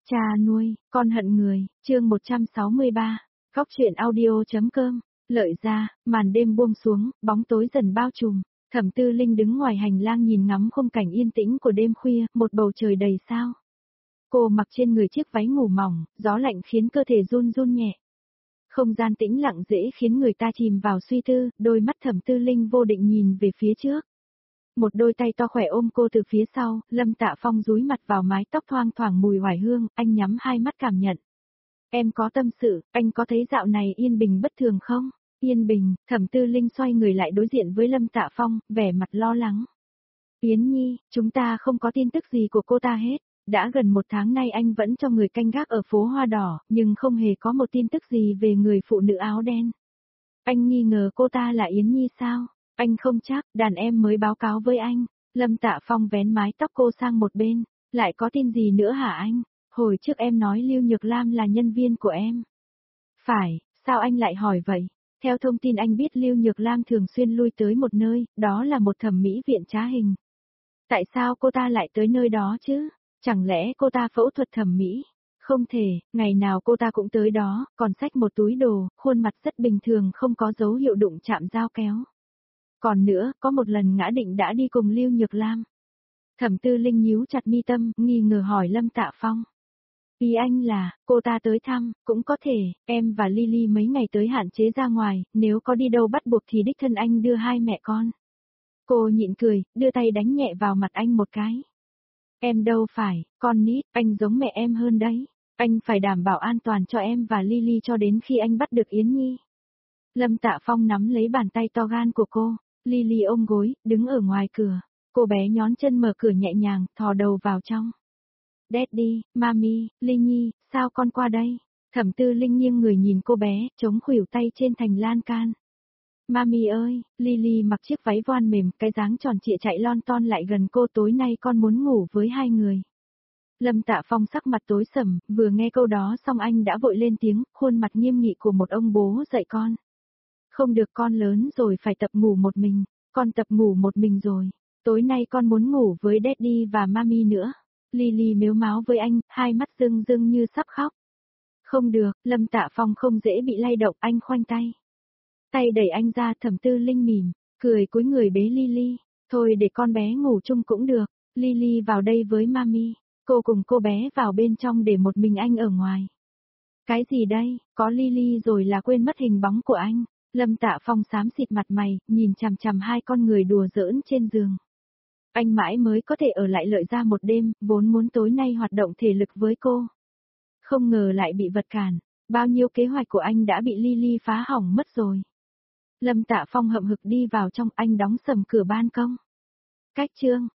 Cha nuôi, con hận người, chương 163, Cóc truyện audio.com, lợi ra, màn đêm buông xuống, bóng tối dần bao trùm, Thẩm Tư Linh đứng ngoài hành lang nhìn ngắm khung cảnh yên tĩnh của đêm khuya, một bầu trời đầy sao. Cô mặc trên người chiếc váy ngủ mỏng, gió lạnh khiến cơ thể run run nhẹ. Không gian tĩnh lặng dễ khiến người ta chìm vào suy tư, đôi mắt Thẩm Tư Linh vô định nhìn về phía trước. Một đôi tay to khỏe ôm cô từ phía sau, Lâm Tạ Phong dúi mặt vào mái tóc thoang thoảng mùi hoài hương, anh nhắm hai mắt cảm nhận. Em có tâm sự, anh có thấy dạo này yên bình bất thường không? Yên bình, Thẩm Tư Linh xoay người lại đối diện với Lâm Tạ Phong, vẻ mặt lo lắng. Yến Nhi, chúng ta không có tin tức gì của cô ta hết. Đã gần một tháng nay anh vẫn cho người canh gác ở phố Hoa Đỏ, nhưng không hề có một tin tức gì về người phụ nữ áo đen. Anh nghi ngờ cô ta là Yến Nhi sao? Anh không chắc, đàn em mới báo cáo với anh. Lâm Tạ Phong vén mái tóc cô sang một bên. Lại có tin gì nữa hả anh? Hồi trước em nói Lưu Nhược Lam là nhân viên của em. Phải, sao anh lại hỏi vậy? Theo thông tin anh biết Lưu Nhược Lam thường xuyên lui tới một nơi, đó là một thẩm mỹ viện trá hình. Tại sao cô ta lại tới nơi đó chứ? Chẳng lẽ cô ta phẫu thuật thẩm mỹ? Không thể, ngày nào cô ta cũng tới đó, còn xách một túi đồ, khuôn mặt rất bình thường không có dấu hiệu đụng chạm dao kéo. Còn nữa, có một lần Ngã Định đã đi cùng Lưu Nhược Lam. Thẩm Tư Linh nhíu chặt mi tâm, nghi ngờ hỏi Lâm Tạ Phong. Ý anh là, cô ta tới thăm, cũng có thể, em và Lily mấy ngày tới hạn chế ra ngoài, nếu có đi đâu bắt buộc thì đích thân anh đưa hai mẹ con. Cô nhịn cười, đưa tay đánh nhẹ vào mặt anh một cái. Em đâu phải, con nít, anh giống mẹ em hơn đấy. Anh phải đảm bảo an toàn cho em và Lily cho đến khi anh bắt được Yến Nhi. Lâm Tạ Phong nắm lấy bàn tay to gan của cô, Lily ôm gối, đứng ở ngoài cửa. Cô bé nhón chân mở cửa nhẹ nhàng, thò đầu vào trong. Daddy, Mami, Linh Nhi, sao con qua đây? Thẩm Tư Linh nghiêng người nhìn cô bé, chống khuỷu tay trên thành lan can. Mami ơi, Lily mặc chiếc váy voan mềm, cái dáng tròn trịa chạy lon ton lại gần cô, tối nay con muốn ngủ với hai người. Lâm Tạ Phong sắc mặt tối sầm, vừa nghe câu đó xong anh đã vội lên tiếng, khuôn mặt nghiêm nghị của một ông bố dạy con. Không được, con lớn rồi phải tập ngủ một mình, con tập ngủ một mình rồi. Tối nay con muốn ngủ với Daddy và Mami nữa. Lily mếu máo với anh, hai mắt rưng rưng như sắp khóc. Không được, Lâm Tạ Phong không dễ bị lay động, anh khoanh tay. Tay đẩy anh ra, Thẩm Tư Linh mỉm, cười cúi người bế Lily. Thôi để con bé ngủ chung cũng được, Lily vào đây với Mami. Cô cùng cô bé vào bên trong để một mình anh ở ngoài. Cái gì đây, có Lily rồi là quên mất hình bóng của anh. Lâm Tạ Phong xám xịt mặt mày, nhìn chằm chằm hai con người đùa giỡn trên giường. Anh mãi mới có thể ở lại Lợi Gia một đêm, vốn muốn tối nay hoạt động thể lực với cô. Không ngờ lại bị vật cản, bao nhiêu kế hoạch của anh đã bị Lily phá hỏng mất rồi. Lâm Tạ Phong hậm hực đi vào trong, anh đóng sầm cửa ban công. Cách chương